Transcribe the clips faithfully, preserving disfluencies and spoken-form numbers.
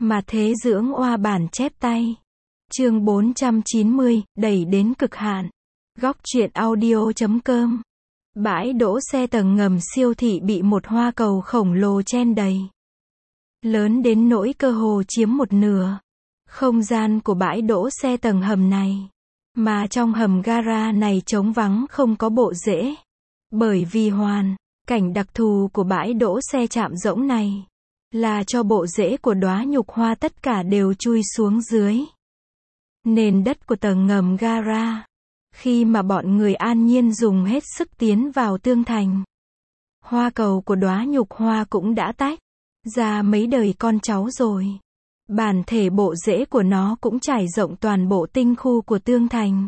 Mà thế dưỡng oa bản chép tay. Chương bốn trăm chín mươi, đẩy đến cực hạn. Góc truyện audio chấm com. Bãi đỗ xe tầng ngầm siêu thị bị một hoa cầu khổng lồ chen đầy. Lớn đến nỗi cơ hồ chiếm một nửa không gian của bãi đỗ xe tầng hầm này. Mà trong hầm gara này trống vắng không có bộ rễ. Bởi vì hoàn cảnh đặc thù của bãi đỗ xe chạm rỗng này là cho bộ rễ của đóa nhục hoa tất cả đều chui xuống dưới nền đất của tầng ngầm gara. Khi mà bọn người An Nhiên dùng hết sức tiến vào tương thành, hoa cầu của đóa nhục hoa cũng đã tách ra mấy đời con cháu rồi. Bản thể bộ rễ của nó cũng trải rộng toàn bộ tinh khu của tương thành.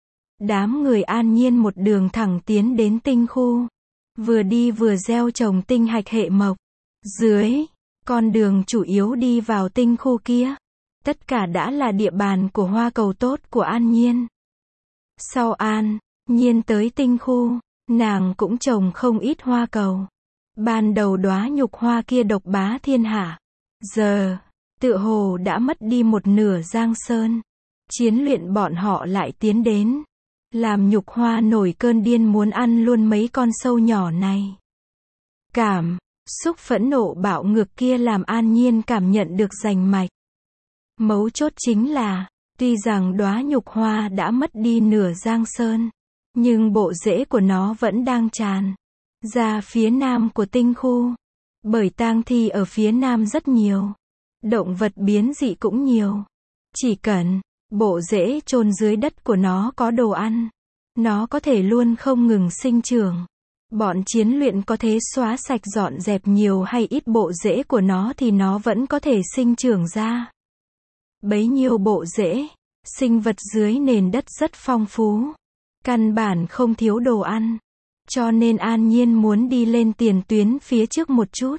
Đám người An Nhiên một đường thẳng tiến đến tinh khu, vừa đi vừa gieo trồng tinh hạch hệ mộc. Dưới con đường chủ yếu đi vào tinh khu kia, tất cả đã là địa bàn của hoa cầu tốt của An Nhiên. Sau An Nhiên tới tinh khu, nàng cũng trồng không ít hoa cầu. Ban đầu đóa nhục hoa kia độc bá thiên hạ, giờ tựa hồ đã mất đi một nửa giang sơn. Chiến luyện bọn họ lại tiến đến, làm nhục hoa nổi cơn điên muốn ăn luôn mấy con sâu nhỏ này. Cảm xúc phẫn nộ bạo ngược kia làm An Nhiên cảm nhận được rành mạch. Mấu chốt chính là, tuy rằng đóa nhục hoa đã mất đi nửa giang sơn, nhưng bộ rễ của nó vẫn đang tràn ra phía nam của tinh khu. Bởi tang thi ở phía nam rất nhiều, động vật biến dị cũng nhiều. Chỉ cần bộ rễ chôn dưới đất của nó có đồ ăn, nó có thể luôn không ngừng sinh trưởng. Bọn chiến luyện có thế xóa sạch dọn dẹp nhiều hay ít bộ rễ của nó thì nó vẫn có thể sinh trưởng ra. Bấy nhiêu bộ rễ, sinh vật dưới nền đất rất phong phú, căn bản không thiếu đồ ăn. Cho nên An Nhiên muốn đi lên tiền tuyến phía trước một chút.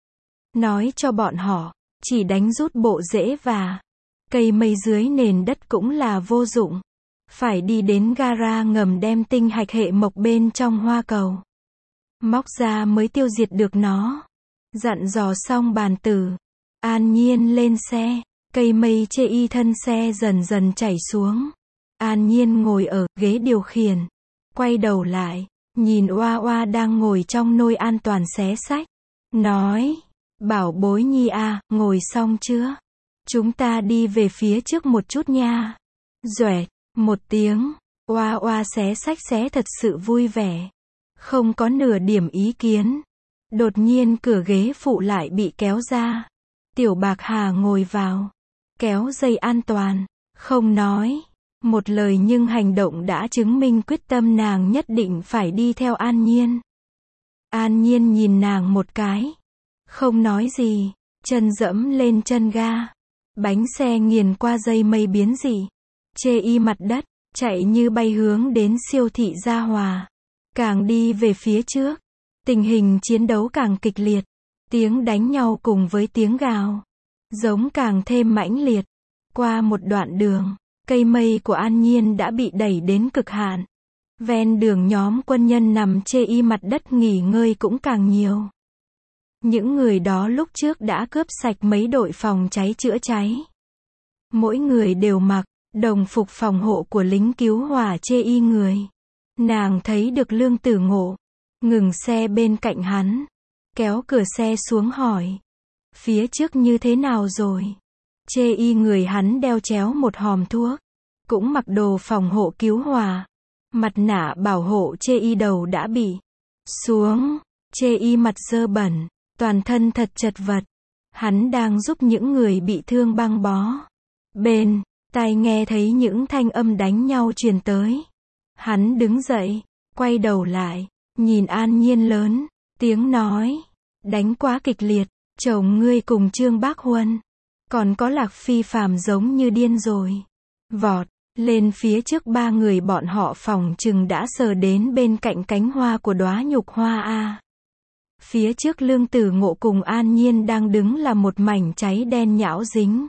Nói cho bọn họ, chỉ đánh rút bộ rễ và cây mây dưới nền đất cũng là vô dụng. Phải đi đến gara ngầm đem tinh hạch hệ mộc bên trong hoa cầu móc ra mới tiêu diệt được nó. Dặn dò xong bàn tử, An Nhiên lên xe. Cây mây chê y thân xe dần dần chảy xuống. An Nhiên ngồi ở ghế điều khiển, quay đầu lại, nhìn Oa Oa đang ngồi trong nôi an toàn xé xách. Nói, bảo bối nhi à, ngồi xong chưa? Chúng ta đi về phía trước một chút nha. Duệ, một tiếng, Oa Oa xé xách xé thật sự vui vẻ. Không có nửa điểm ý kiến. Đột nhiên cửa ghế phụ lại bị kéo ra. Tiểu Bạc Hà ngồi vào, kéo dây an toàn, không nói một lời nhưng hành động đã chứng minh quyết tâm nàng nhất định phải đi theo An Nhiên. An Nhiên nhìn nàng một cái, không nói gì, chân dẫm lên chân ga. Bánh xe nghiền qua dây mây biến dị, chê y mặt đất, chạy như bay hướng đến siêu thị Gia Hòa. Càng đi về phía trước, tình hình chiến đấu càng kịch liệt. Tiếng đánh nhau cùng với tiếng gào giống càng thêm mãnh liệt. Qua một đoạn đường, cây mây của An Nhiên đã bị đẩy đến cực hạn. Ven đường nhóm quân nhân nằm chê y mặt đất nghỉ ngơi cũng càng nhiều. Những người đó lúc trước đã cướp sạch mấy đội phòng cháy chữa cháy. Mỗi người đều mặc đồng phục phòng hộ của lính cứu hỏa chê y người. Nàng thấy được Lương Tử Ngộ ngừng xe bên cạnh hắn, kéo cửa xe xuống hỏi, phía trước như thế nào rồi? Chê y người hắn đeo chéo một hòm thuốc, cũng mặc đồ phòng hộ cứu hỏa. Mặt nạ bảo hộ chê y đầu đã bị xuống, chê y mặt dơ bẩn, toàn thân thật chật vật. Hắn đang giúp những người bị thương băng bó. Bên tai nghe thấy những thanh âm đánh nhau truyền tới. Hắn đứng dậy, quay đầu lại, nhìn An Nhiên lớn tiếng nói, đánh quá kịch liệt, chồng ngươi cùng Trương Bác Huân, còn có Lạc Phi Phàm giống như điên rồi. Vọt lên phía trước ba người bọn họ phỏng chừng đã sờ đến bên cạnh cánh hoa của đóa nhục hoa a. Phía trước Lương Tử Ngộ cùng An Nhiên đang đứng là một mảnh cháy đen nhão dính.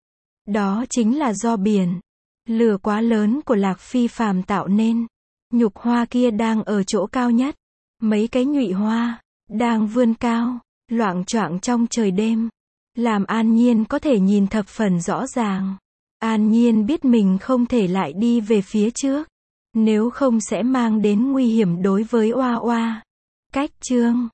Đó chính là do biển lửa quá lớn của Lạc Phi Phàm tạo nên. Nhục hoa kia đang ở chỗ cao nhất, mấy cái nhụy hoa đang vươn cao, loạng choạng trong trời đêm. làm An Nhiên có thể nhìn thập phần rõ ràng. An Nhiên biết mình không thể lại đi về phía trước, nếu không sẽ mang đến nguy hiểm đối với Oa Oa. Cách chương